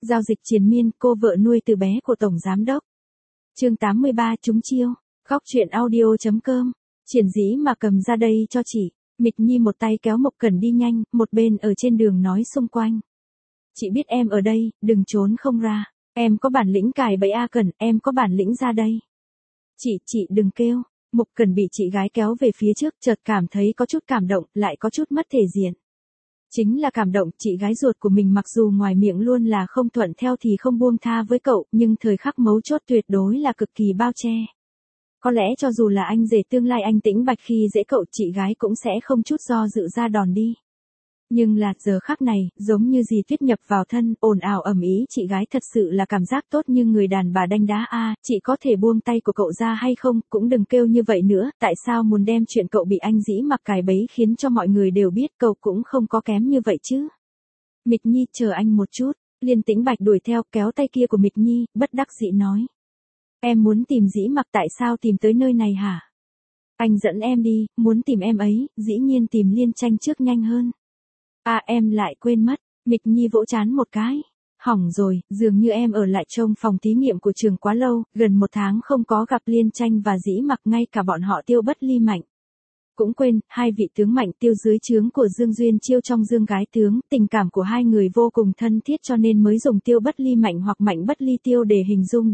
Giao dịch triền miên, cô vợ nuôi từ bé của Tổng Giám đốc. Chương 83 trúng chiêu. Góc truyện audio.com. Triển Dĩ mà cầm ra đây cho chị. Mịch Nhi một tay kéo Mộc Cẩn đi nhanh, một bên ở trên đường nói xung quanh. Chị biết em ở đây, đừng trốn không ra. Em có bản lĩnh cài bẫy A Cẩn, em có bản lĩnh ra đây. Chị đừng kêu. Mộc Cẩn bị chị gái kéo về phía trước, chợt cảm thấy có chút cảm động, lại có chút mất thể diện. Chính là cảm động, chị gái ruột của mình mặc dù ngoài miệng luôn là không thuận theo thì không buông tha với cậu, nhưng thời khắc mấu chốt tuyệt đối là cực kỳ bao che. Có lẽ cho dù là anh rể tương lai anh Tĩnh Bạch khi dễ cậu, chị gái cũng sẽ không chút do dự ra đòn đi. Nhưng là giờ khắc này, giống như dì Tuyết nhập vào thân, ồn ào ầm ĩ, chị gái thật sự là cảm giác tốt như người đàn bà đanh đá a, chị có thể buông tay của cậu ra hay không, cũng đừng kêu như vậy nữa, tại sao muốn đem chuyện cậu bị anh Dĩ mặc cài bẫy khiến cho mọi người đều biết, cậu cũng không có kém như vậy chứ. Mịch Nhi chờ anh một chút, Liên Tĩnh Bạch đuổi theo, kéo tay kia của Mịch Nhi, bất đắc dĩ nói. Em muốn tìm Dĩ mặc, tại sao tìm tới nơi này hả? Anh dẫn em đi, muốn tìm em ấy, dĩ nhiên tìm Liên Tranh trước nhanh hơn. À em lại quên mất, Mịch Nhi vỗ trán một cái. Hỏng rồi, dường như em ở lại trong phòng thí nghiệm của trường quá lâu, gần 1 tháng không có gặp Liên Tranh và Dĩ mặc, ngay cả bọn họ Tiêu Bất Ly Mạnh. Cũng quên, hai vị tướng Mạnh Tiêu dưới trướng của Dương Duyên Chiêu trong Dương gái tướng, tình cảm của hai người vô cùng thân thiết cho nên mới dùng Tiêu Bất Ly Mạnh hoặc Mạnh Bất Ly Tiêu để hình dung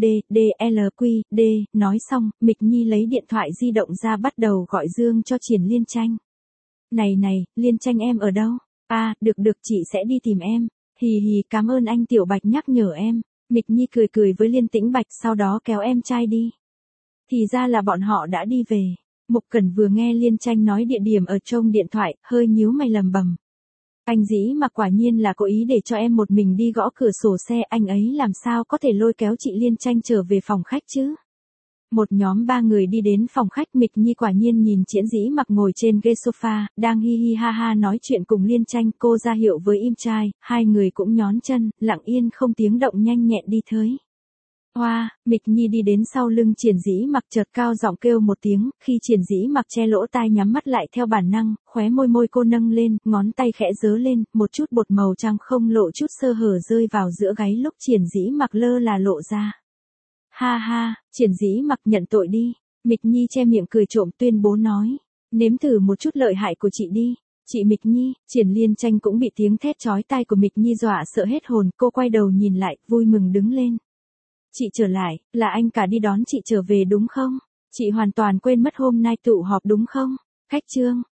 D. Nói xong, Mịch Nhi lấy điện thoại di động ra bắt đầu gọi Dương cho Triển Liên Tranh. Này, Liên Tranh em ở đâu? À, được chị sẽ đi tìm em. Hì, cảm ơn anh Tiểu Bạch nhắc nhở em. Mịch Nhi cười với Liên Tĩnh Bạch, sau đó kéo em trai đi. Thì ra là bọn họ đã đi về. Mộc Cẩn vừa nghe Liên Tranh nói địa điểm ở trong điện thoại, hơi nhíu mày lầm bầm. Anh Dĩ mà quả nhiên là cố ý để cho em một mình đi gõ cửa sổ xe, anh ấy làm sao có thể lôi kéo chị Liên Tranh trở về phòng khách chứ? Một nhóm 3 người đi đến phòng khách, Mịch Nhi quả nhiên nhìn Triển Dĩ mặc ngồi trên ghế sofa, đang hi ha nói chuyện cùng Liên Tranh, cô ra hiệu với im trai, hai người cũng nhón chân, lặng yên không tiếng động nhanh nhẹn đi tới. Hoa, Mịch Nhi đi đến sau lưng Triển Dĩ mặc, chợt cao giọng kêu một tiếng, khi Triển Dĩ mặc che lỗ tai nhắm mắt lại theo bản năng, khóe môi cô nâng lên, ngón tay khẽ giơ lên, một chút bột màu trắng không lộ chút sơ hở rơi vào giữa gáy lúc Triển Dĩ mặc lơ là lộ ra. Ha, Triển Dĩ mặc nhận tội đi. Mịch Nhi che miệng cười trộm tuyên bố nói. Nếm thử một chút lợi hại của chị đi. Chị Mịch Nhi, Triển Liên Tranh cũng bị tiếng thét chói tai của Mịch Nhi dọa sợ hết hồn, cô quay đầu nhìn lại, vui mừng đứng lên. Chị trở lại, là anh cả đi đón chị trở về đúng không? Chị hoàn toàn quên mất hôm nay tụ họp đúng không? Khách Trương,